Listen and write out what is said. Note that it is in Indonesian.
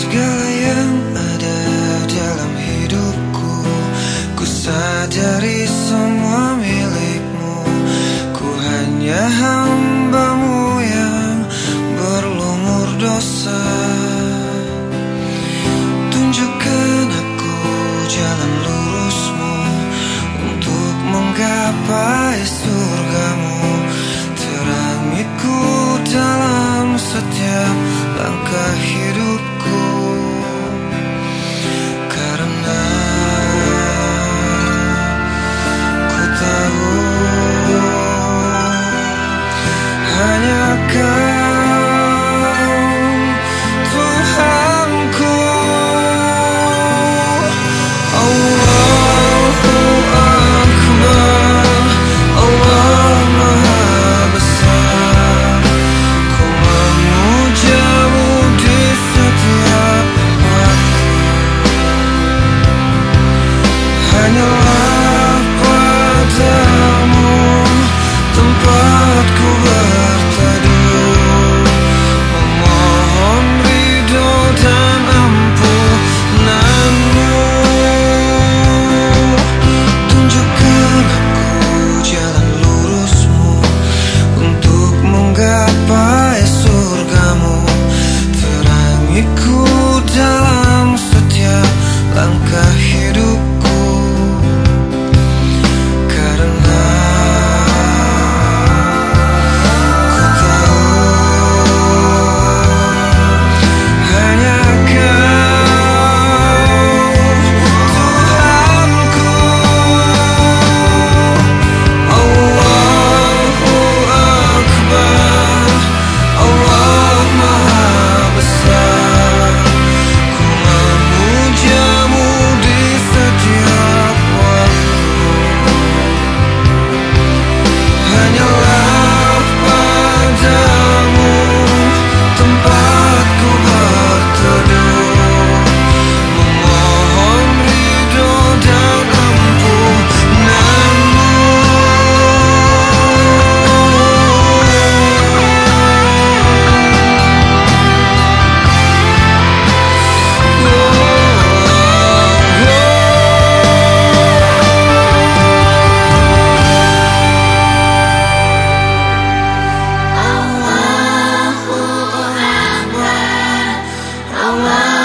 Segala yang ada dalam hidupku, ku sadari semua milikmu. Ku hanya hambamu yang berlumur dosa. Tunjukkan aku jalan lurusmu untuk menggapai surgamu. Terangiku dalam setiap langkah hidupku, karena ku tahu hanya Kau Tuhanku. Allahu Akbar, Allah Maha Besar. Ku memujamu di setiap waktu. Hanyalah padamu tempatku berteduh, memohon ridho dan ampunanmu. Tunjukkan aku jalan lurusmu untuk menggapai surgamu. Terangiku dalam setiap langkah hidupku, karena ku tahu hanya Kau Tuhanku. Allahu Akbar, Allah Maha Besar. Ku memujamu di setiap waktu. Hanyalah padamu tempatku berteduh, memohon ridho dan ampunanmu. Allahu Akbar, Allah